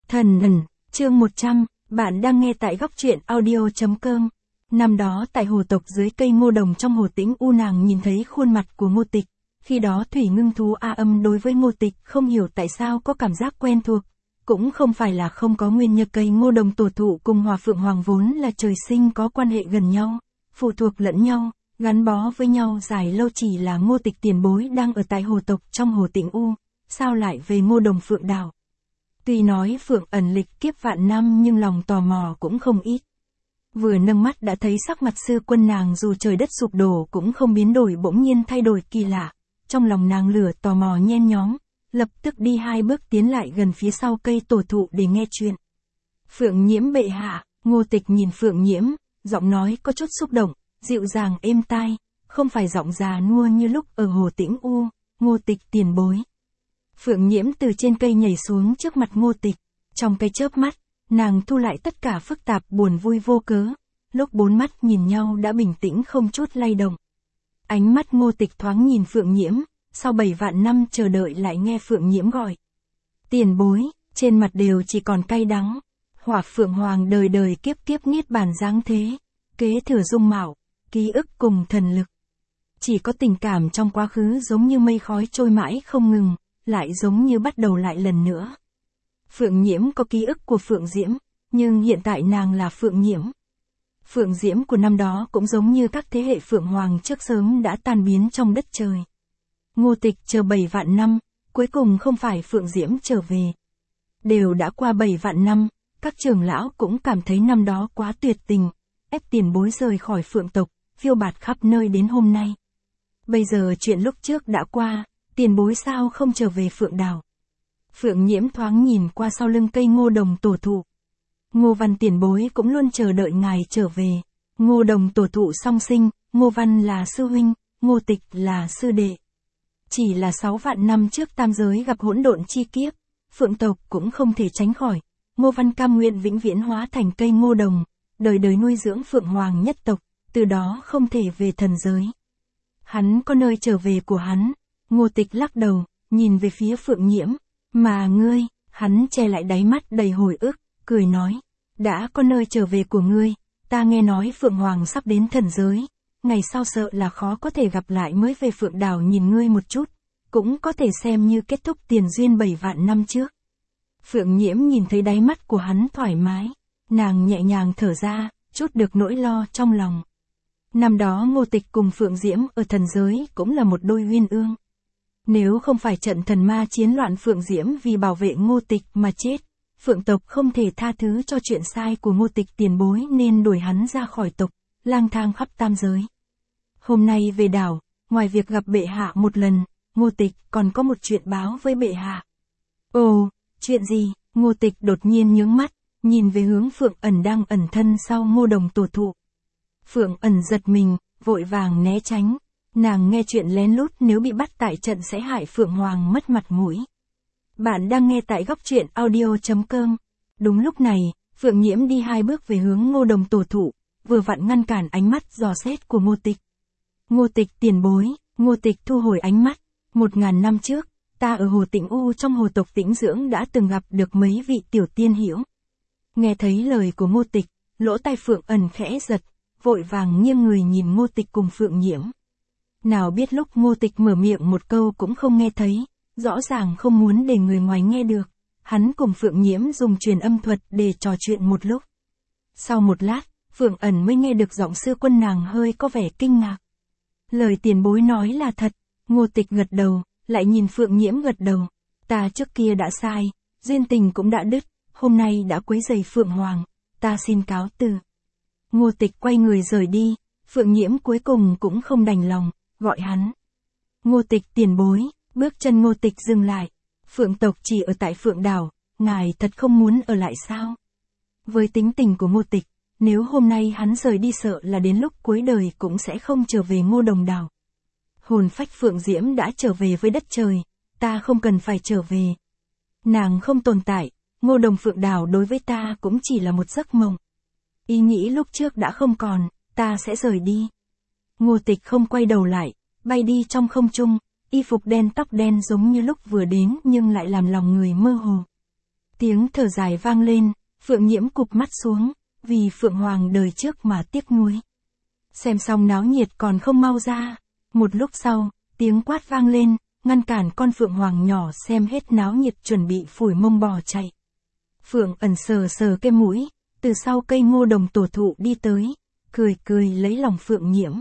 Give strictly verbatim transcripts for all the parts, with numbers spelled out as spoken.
Thần ẩn, chương một trăm, bạn đang nghe tại góc truyện audio.com. Năm đó tại hồ tộc dưới cây ngô đồng trong hồ Tĩnh U, nàng nhìn thấy khuôn mặt của Ngô Tịch. Khi đó Thủy Ngưng Thú A Âm đối với Ngô Tịch không hiểu tại sao có cảm giác quen thuộc. Cũng không phải là không có nguyên nhân, cây ngô đồng tổ thụ cùng Hỏa Phượng Hoàng vốn là trời sinh có quan hệ gần nhau, phụ thuộc lẫn nhau, gắn bó với nhau dài lâu. Chỉ là Ngô Tịch tiền bối đang ở tại hồ tộc trong hồ Tĩnh U, sao lại về ngô đồng Phượng đảo? Tuy nói Phượng ẩn lịch kiếp vạn năm nhưng lòng tò mò cũng không ít. Vừa nâng mắt đã thấy sắc mặt sư quân nàng dù trời đất sụp đổ cũng không biến đổi, bỗng nhiên thay đổi kỳ lạ. Trong lòng nàng lửa tò mò nhen nhóm, lập tức đi hai bước tiến lại gần phía sau cây tổ thụ để nghe chuyện. Phượng Nhiễm bệ hạ. Ngô Tịch nhìn Phượng Nhiễm, giọng nói có chút xúc động, dịu dàng êm tai, không phải giọng già nua như lúc ở hồ Tĩnh U. Ngô Tịch tiền bối. Phượng Nhiễm từ trên cây nhảy xuống trước mặt Ngô Tịch. Trong cái chớp mắt, nàng thu lại tất cả phức tạp buồn vui vô cớ. Lúc bốn mắt nhìn nhau đã bình tĩnh không chút lay động. Ánh mắt Ngô Tịch thoáng nhìn Phượng Nhiễm, sau bảy vạn năm chờ đợi lại nghe Phượng Nhiễm gọi. Tiền bối, trên mặt đều chỉ còn cay đắng. Hỏa Phượng Hoàng đời đời kiếp kiếp niết bàn dáng thế, kế thừa dung mạo, ký ức cùng thần lực. Chỉ có tình cảm trong quá khứ giống như mây khói trôi mãi không ngừng, lại giống như bắt đầu lại lần nữa. Phượng Nhiễm có ký ức của Phượng Diễm, nhưng hiện tại nàng là Phượng Nhiễm. Phượng Diễm của năm đó cũng giống như các thế hệ Phượng Hoàng trước sớm đã tan biến trong đất trời. Ngô Tịch chờ bảy vạn năm, cuối cùng không phải Phượng Diễm trở về. Đều đã qua bảy vạn năm, các trưởng lão cũng cảm thấy năm đó quá tuyệt tình, ép tiền bối rời khỏi Phượng tộc, phiêu bạt khắp nơi đến hôm nay. Bây giờ chuyện lúc trước đã qua, tiền bối sao không trở về Phượng đảo? Phượng Nhiễm thoáng nhìn qua sau lưng cây ngô đồng tổ thụ. Ngô Văn tiền bối cũng luôn chờ đợi ngài trở về. Ngô đồng tổ thụ song sinh, Ngô Văn là sư huynh, Ngô Tịch là sư đệ. Chỉ là sáu vạn năm trước tam giới gặp hỗn độn chi kiếp, Phượng tộc cũng không thể tránh khỏi. Ngô Văn cam nguyện vĩnh viễn hóa thành cây ngô đồng, đời đời nuôi dưỡng Phượng Hoàng nhất tộc, từ đó không thể về thần giới. Hắn có nơi trở về của hắn. Ngô Tịch lắc đầu, nhìn về phía Phượng Nhiễm. Mà ngươi, hắn che lại đáy mắt đầy hồi ức, cười nói. Đã có nơi trở về của ngươi, ta nghe nói Phượng Hoàng sắp đến thần giới. Ngày sau sợ là khó có thể gặp lại, mới về Phượng đảo nhìn ngươi một chút. Cũng có thể xem như kết thúc tiền duyên bảy vạn năm trước. Phượng Nhiễm nhìn thấy đáy mắt của hắn thoải mái. Nàng nhẹ nhàng thở ra, chút được nỗi lo trong lòng. Năm đó Ngô Tịch cùng Phượng Diễm ở thần giới cũng là một đôi uyên ương. Nếu không phải trận thần ma chiến loạn, Phượng Diễm vì bảo vệ Ngô Tịch mà chết, Phượng tộc không thể tha thứ cho chuyện sai của Ngô Tịch tiền bối nên đuổi hắn ra khỏi tộc, lang thang khắp tam giới. Hôm nay về đảo, ngoài việc gặp bệ hạ một lần, Ngô Tịch còn có một chuyện báo với bệ hạ. Ồ, chuyện gì? Ngô Tịch đột nhiên nhướng mắt, nhìn về hướng Phượng ẩn đang ẩn thân sau ngô đồng tổ thụ. Phượng ẩn giật mình, vội vàng né tránh. Nàng nghe chuyện lén lút nếu bị bắt tại trận sẽ hại Phượng Hoàng mất mặt mũi. Bạn đang nghe tại góc truyện audio.com. Đúng lúc này, Phượng Nhiễm đi hai bước về hướng ngô đồng tổ thụ, vừa vặn ngăn cản ánh mắt dò xét của Ngô Tịch. Ngô Tịch tiền bối. Ngô Tịch thu hồi ánh mắt. Một ngàn năm trước, ta ở hồ Tĩnh U trong hồ tộc Tĩnh Dưỡng đã từng gặp được mấy vị tiểu tiên hiểu. Nghe thấy lời của Ngô Tịch, lỗ tai Phượng ẩn khẽ giật, vội vàng nghiêng người nhìn Ngô Tịch cùng Phượng Nhiễm. Nào biết lúc Ngô Tịch mở miệng một câu cũng không nghe thấy, rõ ràng không muốn để người ngoài nghe được. Hắn cùng Phượng Nhiễm dùng truyền âm thuật để trò chuyện một lúc. Sau một lát, Phượng ẩn mới nghe được giọng sư quân nàng hơi có vẻ kinh ngạc. Lời tiền bối nói là thật. Ngô Tịch gật đầu, lại nhìn Phượng Nhiễm gật đầu. Ta trước kia đã sai, duyên tình cũng đã đứt, hôm nay đã quấy rầy Phượng Hoàng, ta xin cáo từ. Ngô Tịch quay người rời đi, Phượng Nhiễm cuối cùng cũng không đành lòng, gọi hắn. Ngô Tịch tiền bối. Bước chân Ngô Tịch dừng lại. Phượng tộc chỉ ở tại Phượng đảo, ngài thật không muốn ở lại sao? Với tính tình của Ngô Tịch, nếu hôm nay hắn rời đi sợ là đến lúc cuối đời cũng sẽ không trở về ngô đồng đảo. Hồn phách Phượng Diễm đã trở về với đất trời, ta không cần phải trở về. Nàng không tồn tại, ngô đồng Phượng đảo đối với ta cũng chỉ là một giấc mộng. Ý nghĩ lúc trước đã không còn, ta sẽ rời đi. Ngô Tịch không quay đầu lại, bay đi trong không trung, y phục đen tóc đen giống như lúc vừa đến nhưng lại làm lòng người mơ hồ. Tiếng thở dài vang lên, Phượng Nhiễm cụp mắt xuống, vì Phượng Hoàng đời trước mà tiếc nuối. Xem xong náo nhiệt còn không mau ra. Một lúc sau, tiếng quát vang lên, ngăn cản con Phượng Hoàng nhỏ xem hết náo nhiệt chuẩn bị phủi mông bò chạy. Phượng Ẩn sờ sờ cái mũi, từ sau cây ngô đồng tổ thụ đi tới, cười cười lấy lòng Phượng Nhiễm.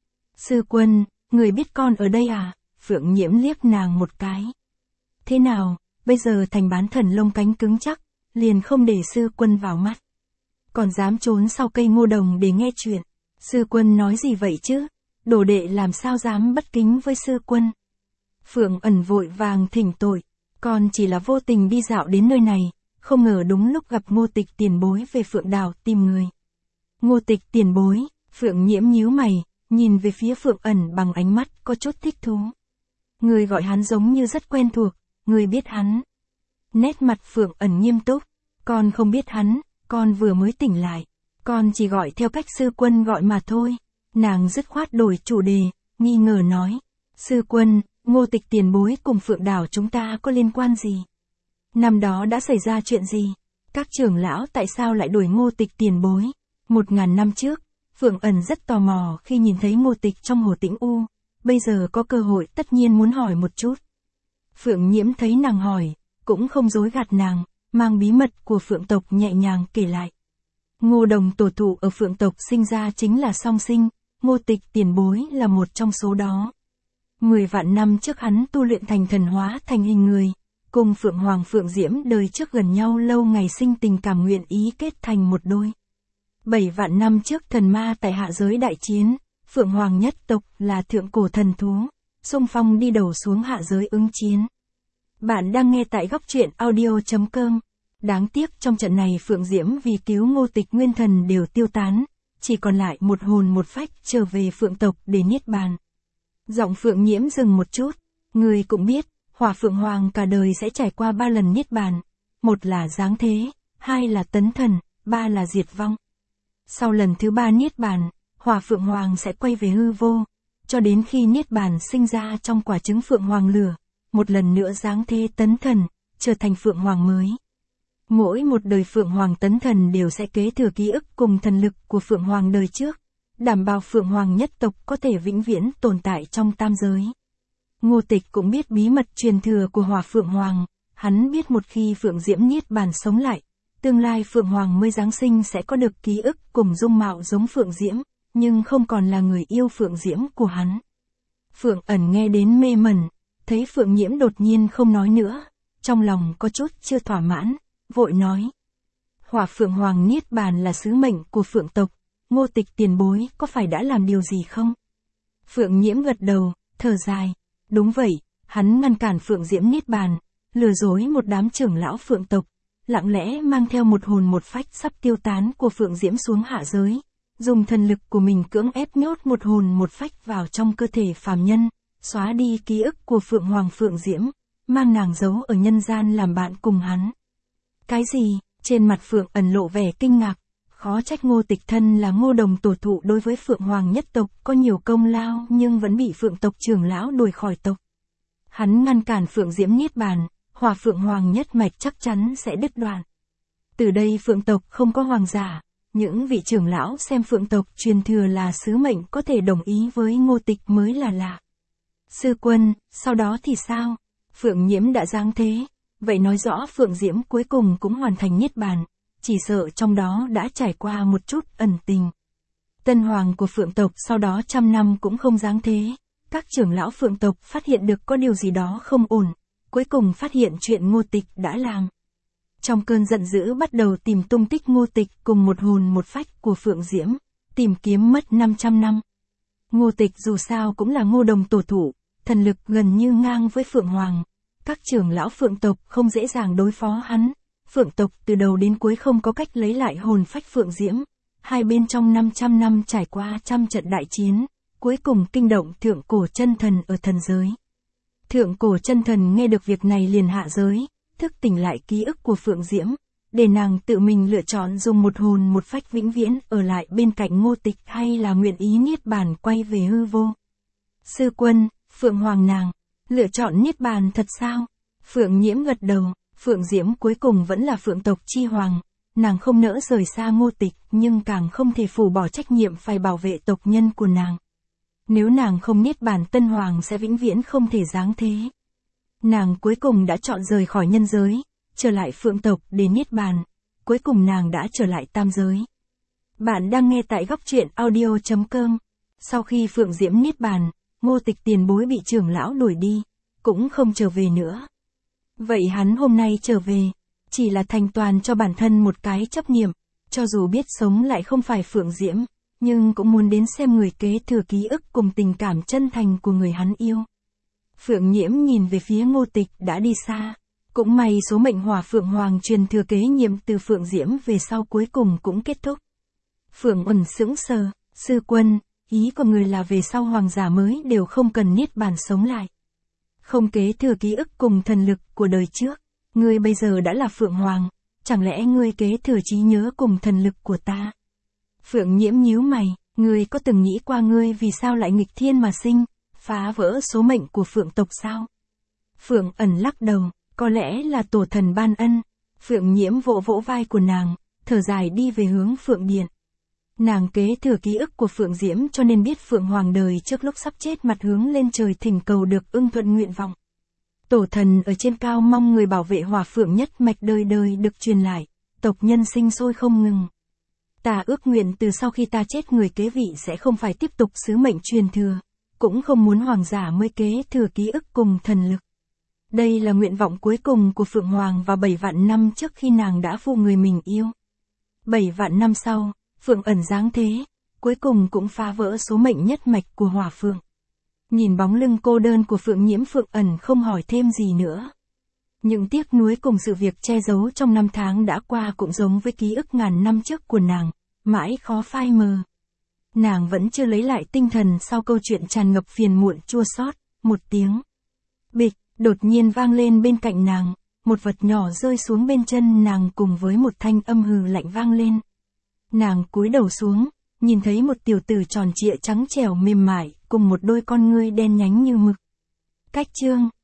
Sư Quân, người biết con ở đây à? Phượng Nhiễm liếc nàng một cái. Thế nào, bây giờ thành bán thần lông cánh cứng chắc, liền không để Sư Quân vào mắt. Còn dám trốn sau cây ngô đồng để nghe chuyện. Sư Quân nói gì vậy chứ? Đồ đệ làm sao dám bất kính với Sư Quân? Phượng Ẩn vội vàng thỉnh tội, con chỉ là vô tình đi dạo đến nơi này, không ngờ đúng lúc gặp Ngô Tịch tiền bối về Phượng Đảo tìm người. Ngô Tịch tiền bối, Phượng Nhiễm nhíu mày, nhìn về phía Phượng Ẩn bằng ánh mắt có chút thích thú. Người gọi hắn giống như rất quen thuộc, người biết hắn. Nét mặt Phượng Ẩn nghiêm túc, con không biết hắn, con vừa mới tỉnh lại, con chỉ gọi theo cách Sư Quân gọi mà thôi. Nàng dứt khoát đổi chủ đề, nghi ngờ nói, Sư Quân, Ngô Tịch tiền bối cùng Phượng Đảo chúng ta có liên quan gì? Năm đó đã xảy ra chuyện gì? Các trưởng lão tại sao lại đuổi Ngô Tịch tiền bối? Một ngàn năm trước, Phượng Ẩn rất tò mò khi nhìn thấy Ngô Tịch trong Hồ Tĩnh U, bây giờ có cơ hội tất nhiên muốn hỏi một chút. Phượng Nhiễm thấy nàng hỏi, cũng không dối gạt nàng, mang bí mật của Phượng tộc nhẹ nhàng kể lại. Ngô đồng tổ thụ ở Phượng tộc sinh ra chính là song sinh, Ngô Tịch tiền bối là một trong số đó. Mười vạn năm trước hắn tu luyện thành thần hóa thành hình người, cùng Phượng Hoàng Phượng Diễm đời trước gần nhau lâu ngày sinh tình cảm nguyện ý kết thành một đôi. Bảy vạn năm trước thần ma tại hạ giới đại chiến, Phượng Hoàng nhất tộc là thượng cổ thần thú, xung phong đi đầu xuống hạ giới ứng chiến. Bạn đang nghe tại góc truyện audio chấm com. Đáng tiếc trong trận này Phượng Diễm vì cứu Ngô Tịch nguyên thần đều tiêu tán, chỉ còn lại một hồn một phách trở về Phượng tộc để niết bàn. Giọng Phượng Nhiễm dừng một chút, người cũng biết, Hỏa Phượng Hoàng cả đời sẽ trải qua ba lần niết bàn, một là giáng thế, hai là tấn thần, ba là diệt vong. Sau lần thứ ba niết bàn, Hỏa Phượng Hoàng sẽ quay về hư vô, cho đến khi niết bàn sinh ra trong quả trứng Phượng Hoàng lửa, một lần nữa giáng thế tấn thần, trở thành Phượng Hoàng mới. Mỗi một đời Phượng Hoàng tấn thần đều sẽ kế thừa ký ức cùng thần lực của Phượng Hoàng đời trước, đảm bảo Phượng Hoàng nhất tộc có thể vĩnh viễn tồn tại trong tam giới. Ngô Tịch cũng biết bí mật truyền thừa của Hỏa Phượng Hoàng, hắn biết một khi Phượng Diễm niết bàn sống lại, tương lai Phượng Hoàng mới giáng sinh sẽ có được ký ức cùng dung mạo giống Phượng Diễm, nhưng không còn là người yêu Phượng Diễm của hắn. Phượng Ẩn nghe đến mê mẩn, thấy Phượng Nhiễm đột nhiên không nói nữa, trong lòng có chút chưa thỏa mãn, vội nói. Hỏa Phượng Hoàng niết bàn là sứ mệnh của Phượng tộc, Ngô Tịch tiền bối có phải đã làm điều gì không? Phượng Nhiễm gật đầu, thở dài. Đúng vậy, hắn ngăn cản Phượng Diễm niết bàn, lừa dối một đám trưởng lão Phượng tộc, lặng lẽ mang theo một hồn một phách sắp tiêu tán của Phượng Diễm xuống hạ giới, dùng thần lực của mình cưỡng ép nhốt một hồn một phách vào trong cơ thể phàm nhân, xóa đi ký ức của Phượng Hoàng Phượng Diễm, mang nàng giấu ở nhân gian làm bạn cùng hắn. Cái gì? Trên mặt Phượng Ẩn lộ vẻ kinh ngạc, khó trách Ngô Tịch thân là Ngô đồng tổ thụ đối với Phượng Hoàng nhất tộc có nhiều công lao nhưng vẫn bị Phượng tộc trưởng lão đuổi khỏi tộc. Hắn ngăn cản Phượng Diễm niết bàn, Hỏa Phượng Hoàng nhất mạch chắc chắn sẽ đứt đoạn. Từ đây Phượng tộc không có hoàng giả, những vị trưởng lão xem Phượng tộc truyền thừa là sứ mệnh có thể đồng ý với Ngô Tịch mới là lạ. Sư Quân, sau đó thì sao? Phượng Nhiễm đã giáng thế, vậy nói rõ Phượng Diễm cuối cùng cũng hoàn thành niết bàn, chỉ sợ trong đó đã trải qua một chút ẩn tình. Tân hoàng của Phượng tộc sau đó trăm năm cũng không giáng thế, các trưởng lão Phượng tộc phát hiện được có điều gì đó không ổn, cuối cùng phát hiện chuyện Ngô Tịch đã làm. Trong cơn giận dữ bắt đầu tìm tung tích Ngô Tịch cùng một hồn một phách của Phượng Diễm, tìm kiếm mất năm trăm năm. Ngô Tịch dù sao cũng là Ngô đồng tổ thụ, thần lực gần như ngang với Phượng Hoàng, các trưởng lão Phượng tộc không dễ dàng đối phó hắn. Phượng tộc từ đầu đến cuối không có cách lấy lại hồn phách Phượng Diễm, hai bên trong năm trăm năm trải qua trăm trận đại chiến, cuối cùng kinh động thượng cổ chân thần ở thần giới. Thượng cổ chân thần nghe được việc này liền hạ giới, thức tỉnh lại ký ức của Phượng Diễm, để nàng tự mình lựa chọn dùng một hồn một phách vĩnh viễn ở lại bên cạnh Ngô Tịch hay là nguyện ý niết bàn quay về hư vô. Sư Quân, Phượng Hoàng nàng, lựa chọn niết bàn thật sao? Phượng Nhiễm gật đầu, Phượng Diễm cuối cùng vẫn là Phượng tộc chi hoàng, nàng không nỡ rời xa Ngô Tịch nhưng càng không thể phủ bỏ trách nhiệm phải bảo vệ tộc nhân của nàng. Nếu nàng không niết bàn Tân Hoàng sẽ vĩnh viễn không thể giáng thế. Nàng cuối cùng đã chọn rời khỏi nhân giới, trở lại Phượng tộc để niết bàn, cuối cùng nàng đã trở lại tam giới. Bạn đang nghe tại góc truyện audio chấm com. Sau khi Phượng Diễm niết bàn, Ngô Tịch tiền bối bị trưởng lão đuổi đi, cũng không trở về nữa. Vậy hắn hôm nay trở về, chỉ là thành toàn cho bản thân một cái chấp niệm, cho dù biết sống lại không phải Phượng Diễm, nhưng cũng muốn đến xem người kế thừa ký ức cùng tình cảm chân thành của người hắn yêu. Phượng Nhiễm nhìn về phía Ngô Tịch đã đi xa, cũng may số mệnh Hỏa Phượng Hoàng truyền thừa kế nhiệm từ Phượng Diễm về sau cuối cùng cũng kết thúc. Phượng Uẩn sững sờ, sư quân, ý của người là về sau hoàng giả mới đều không cần niết bàn sống lại. Không kế thừa ký ức cùng thần lực của đời trước, ngươi bây giờ đã là Phượng Hoàng, chẳng lẽ ngươi kế thừa trí nhớ cùng thần lực của ta? Phượng Nhiễm nhíu mày, ngươi có từng nghĩ qua ngươi vì sao lại nghịch thiên mà sinh, phá vỡ số mệnh của Phượng tộc sao? Phượng Ẩn lắc đầu, có lẽ là tổ thần ban ân. Phượng Nhiễm vỗ vỗ vai của nàng, thở dài đi về hướng Phượng Điện. Nàng kế thừa ký ức của Phượng Diễm cho nên biết Phượng Hoàng đời trước lúc sắp chết mặt hướng lên trời thỉnh cầu được ưng thuận nguyện vọng. Tổ thần ở trên cao mong người bảo vệ Hỏa Phượng nhất mạch đời đời được truyền lại, tộc nhân sinh sôi không ngừng. Ta ước nguyện từ sau khi ta chết người kế vị sẽ không phải tiếp tục sứ mệnh truyền thừa, cũng không muốn hoàng giả mới kế thừa ký ức cùng thần lực. Đây là nguyện vọng cuối cùng của Phượng Hoàng vào bảy vạn năm trước khi nàng đã phụ người mình yêu. Bảy vạn năm sau, Phượng Ẩn giáng thế, cuối cùng cũng phá vỡ số mệnh nhất mạch của Hỏa Phượng. Nhìn bóng lưng cô đơn của Phượng Nhiễm, Phượng Ẩn không hỏi thêm gì nữa. Những tiếc nuối cùng sự việc che giấu trong năm tháng đã qua cũng giống với ký ức ngàn năm trước của nàng, mãi khó phai mờ. Nàng vẫn chưa lấy lại tinh thần sau câu chuyện tràn ngập phiền muộn chua xót. Một tiếng bịch đột nhiên vang lên bên cạnh nàng, một vật nhỏ rơi xuống bên chân nàng cùng với một thanh âm hừ lạnh vang lên. Nàng cúi đầu xuống, nhìn thấy một tiểu tử tròn trịa trắng trẻo mềm mại, cùng một đôi con ngươi đen nhánh như mực. Cách chương